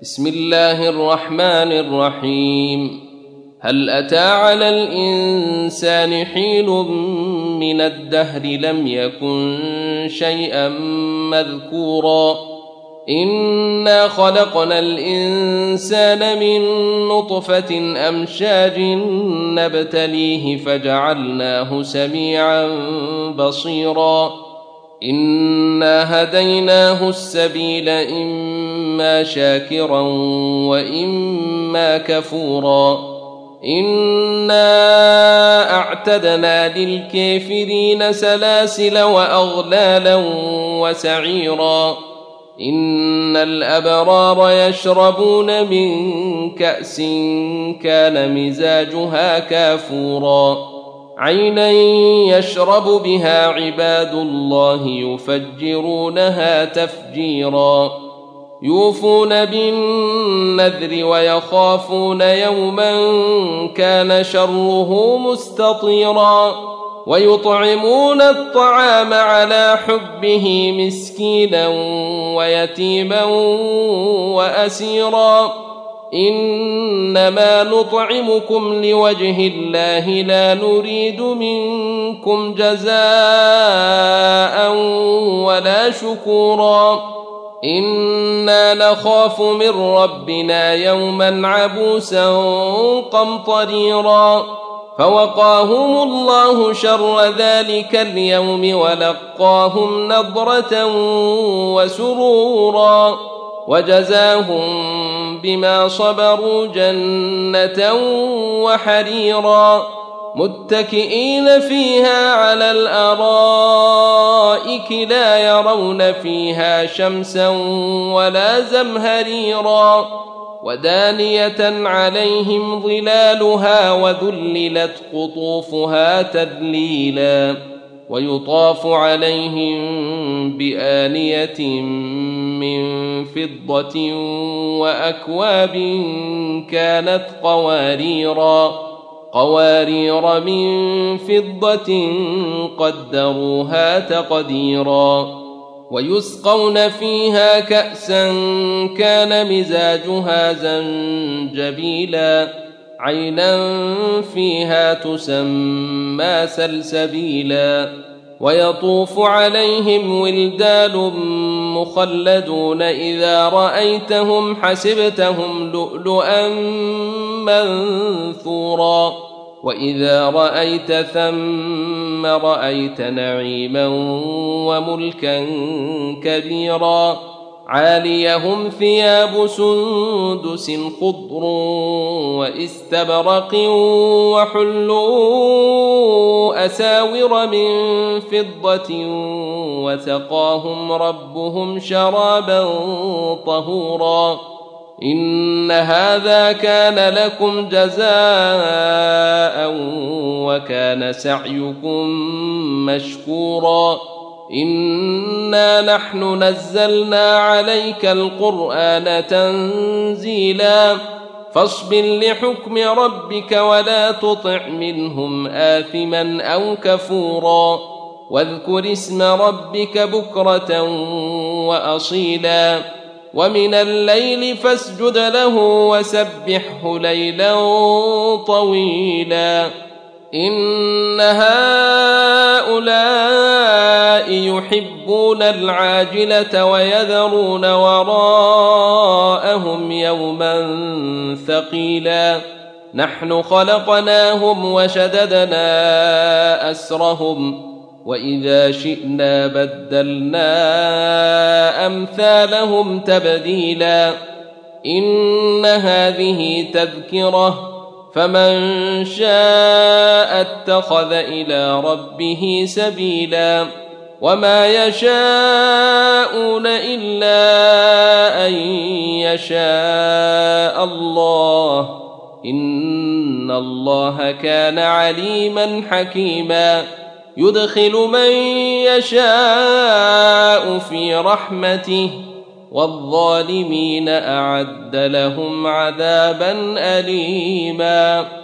بسم الله الرحمن الرحيم. هل أتى على الإنسان حين من الدهر لم يكن شيئا مذكورا إنا خلقنا الإنسان من نطفة أمشاج نبتليه فجعلناه سميعا بصيرا إنا هديناه السبيل إما شاكرا وإما كفورا إنا أعتدنا للكافرين سلاسل وأغلالا وسعيرا إن الأبرار يشربون من كأس كان مزاجها كافورا عينا يشرب بها عباد الله يفجرونها تفجيرا يوفون بالنذر ويخافون يوما كان شره مستطيرا ويطعمون الطعام على حبه مسكينا ويتيما وأسيرا إنما نطعمكم لوجه الله لا نريد منكم جزاء ولا شكورا إنا نخاف من ربنا يوما عبوسا قمطريرا فوقاهم الله شر ذلك اليوم ولقاهم نضرة وسرورا وجزاهم بما صبروا جنة وحريرا متكئين فيها على الأرائك لا يرون فيها شمسا ولا زمهريرا ودانية عليهم ظلالها وذللت قطوفها تذليلا ويطاف عليهم بآنية من فضة وأكواب كانت قوارير من فضة قدروها تقديرا ويسقون فيها كأسا كان مزاجها زنجبيلا عينا فيها تسمى سلسبيلا ويطوف عليهم ولدان مخلدون إذا رأيتهم حسبتهم لؤلؤا منثورا وإذا رأيت ثم رأيت نعيما وملكا كبيرا عاليهم ثياب سندس خضر واستبرق وحلوا أساور من فضة وسقاهم ربهم شرابا طهورا إن هذا كان لكم جزاء وكان سعيكم مشكورا إنا نحن نزلنا عليك القرآن تنزيلا فاصبر لحكم ربك ولا تطع منهم آثما أو كفورا واذكر اسم ربك بكرة وأصيلا ومن الليل فاسجد له وسبحه ليلا طويلا إن هؤلاء يحبون العاجلة ويذرون وراءهم يوما ثقيلا نحن خلقناهم وشددنا أسرهم وإذا شئنا بدلنا أمثالهم تبديلا إن هذه تذكرة فمن شاء اتخذ إلى ربه سبيلا وما يشاءون إلا أن يشاء الله إن الله كان عليما حكيما يدخل من يشاء في رحمته والظالمين أعد لهم عذابا أليما